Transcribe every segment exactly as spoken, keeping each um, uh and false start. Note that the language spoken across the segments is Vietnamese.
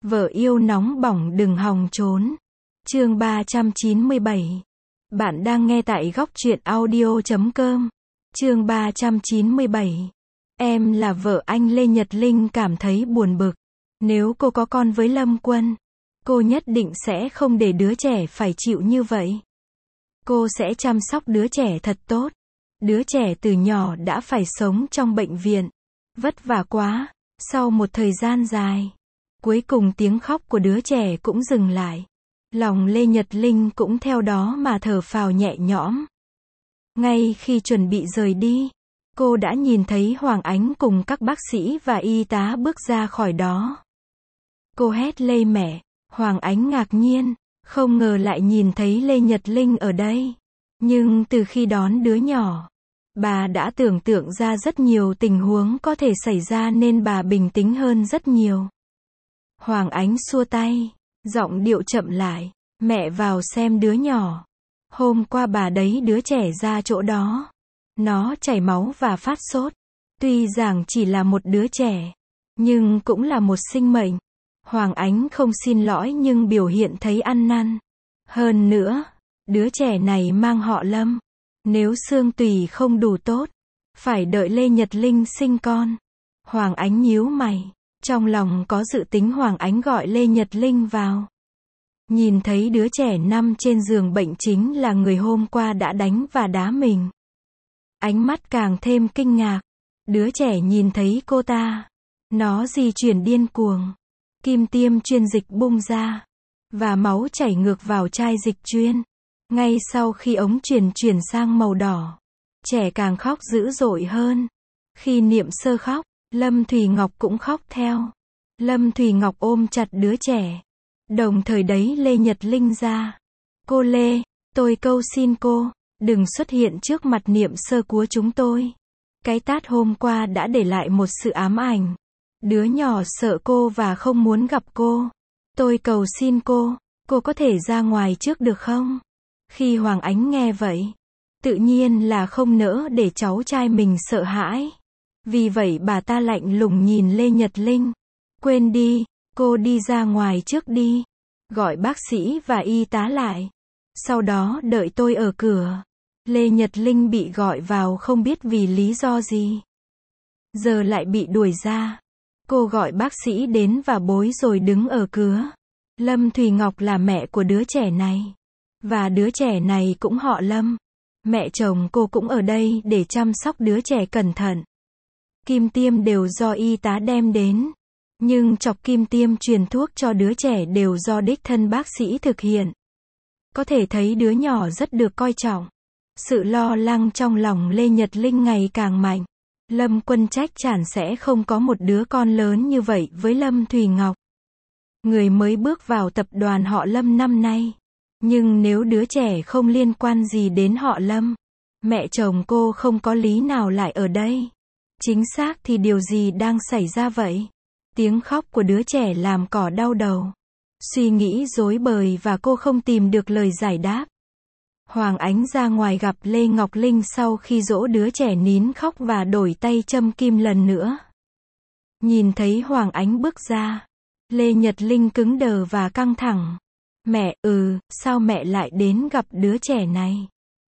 Vợ yêu nóng bỏng đừng hòng trốn. Chương ba trăm chín mươi bảy. Bạn đang nghe tại góc truyện audio chấm com. Chương ba trăm chín mươi bảy. Em là vợ anh Lê Nhật Linh cảm thấy buồn bực. Nếu cô có con với Lâm Quân, cô nhất định sẽ không để đứa trẻ phải chịu như vậy. Cô sẽ chăm sóc đứa trẻ thật tốt. Đứa trẻ từ nhỏ đã phải sống trong bệnh viện. Vất vả quá. Sau một thời gian dài, cuối cùng tiếng khóc của đứa trẻ cũng dừng lại. Lòng Lê Nhật Linh cũng theo đó mà thở phào nhẹ nhõm. Ngay khi chuẩn bị rời đi, cô đã nhìn thấy Hoàng Ánh cùng các bác sĩ và y tá bước ra khỏi đó. Cô hét lên mẹ. Hoàng Ánh ngạc nhiên, không ngờ lại nhìn thấy Lê Nhật Linh ở đây. Nhưng từ khi đón đứa nhỏ, bà đã tưởng tượng ra rất nhiều tình huống có thể xảy ra nên bà bình tĩnh hơn rất nhiều. Hoàng Ánh xua tay, giọng điệu chậm lại. Mẹ vào xem đứa nhỏ. Hôm qua bà đấy đứa trẻ ra chỗ đó. Nó chảy máu và phát sốt. Tuy rằng chỉ là một đứa trẻ, nhưng cũng là một sinh mệnh. Hoàng Ánh không xin lỗi nhưng biểu hiện thấy ăn năn. Hơn nữa, đứa trẻ này mang họ Lâm. Nếu xương tủy không đủ tốt, phải đợi Lê Nhật Linh sinh con. Hoàng Ánh nhíu mày. Trong lòng có dự tính Hoàng Ánh gọi Lê Nhật Linh vào. Nhìn thấy đứa trẻ nằm trên giường bệnh chính là người hôm qua đã đánh và đá mình. Ánh mắt càng thêm kinh ngạc. Đứa trẻ nhìn thấy cô ta. Nó di chuyển điên cuồng. Kim tiêm chuyên dịch bung ra. Và máu chảy ngược vào chai dịch chuyên. Ngay sau khi ống truyền chuyển sang màu đỏ, trẻ càng khóc dữ dội hơn. Khi Niệm Sơ khóc, Lâm Thùy Ngọc cũng khóc theo. Lâm Thùy Ngọc ôm chặt đứa trẻ. Đồng thời đấy Lê Nhật Linh ra. Cô Lê, tôi cầu xin cô, đừng xuất hiện trước mặt Niệm Sơ của chúng tôi. Cái tát hôm qua đã để lại một sự ám ảnh. Đứa nhỏ sợ cô và không muốn gặp cô. Tôi cầu xin cô, cô có thể ra ngoài trước được không? Khi Hoàng Ánh nghe vậy, tự nhiên là không nỡ để cháu trai mình sợ hãi. Vì vậy bà ta lạnh lùng nhìn Lê Nhật Linh. Quên đi, cô đi ra ngoài trước đi. Gọi bác sĩ và y tá lại. Sau đó đợi tôi ở cửa. Lê Nhật Linh bị gọi vào không biết vì lý do gì. Giờ lại bị đuổi ra. Cô gọi bác sĩ đến và bối rồi đứng ở cửa. Lâm Thùy Ngọc là mẹ của đứa trẻ này. Và đứa trẻ này cũng họ Lâm. Mẹ chồng cô cũng ở đây để chăm sóc đứa trẻ cẩn thận. Kim tiêm đều do y tá đem đến. Nhưng chọc kim tiêm truyền thuốc cho đứa trẻ đều do đích thân bác sĩ thực hiện. Có thể thấy đứa nhỏ rất được coi trọng. Sự lo lắng trong lòng Lê Nhật Linh ngày càng mạnh. Lâm Quân chắc chắn sẽ không có một đứa con lớn như vậy với Lâm Thùy Ngọc. Người mới bước vào tập đoàn họ Lâm năm nay. Nhưng nếu đứa trẻ không liên quan gì đến họ Lâm, mẹ chồng cô không có lý nào lại ở đây. Chính xác thì điều gì đang xảy ra vậy? Tiếng khóc của đứa trẻ làm cỏ đau đầu. Suy nghĩ rối bời và cô không tìm được lời giải đáp. Hoàng Ánh ra ngoài gặp Lê Ngọc Linh sau khi dỗ đứa trẻ nín khóc và đổi tay châm kim lần nữa. Nhìn thấy Hoàng Ánh bước ra, Lê Nhật Linh cứng đờ và căng thẳng. Mẹ, ừ, sao mẹ lại đến gặp đứa trẻ này?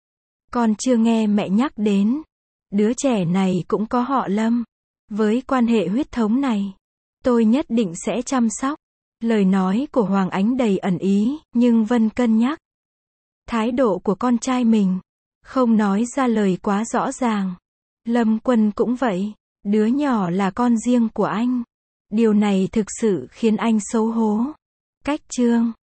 Con chưa nghe mẹ nhắc đến. Đứa trẻ này cũng có họ Lâm. Với quan hệ huyết thống này, tôi nhất định sẽ chăm sóc. Lời nói của Hoàng Ánh đầy ẩn ý, nhưng Vân cân nhắc thái độ của con trai mình, không nói ra lời quá rõ ràng. Lâm Quân cũng vậy, đứa nhỏ là con riêng của anh. Điều này thực sự khiến anh xấu hổ. Cách chương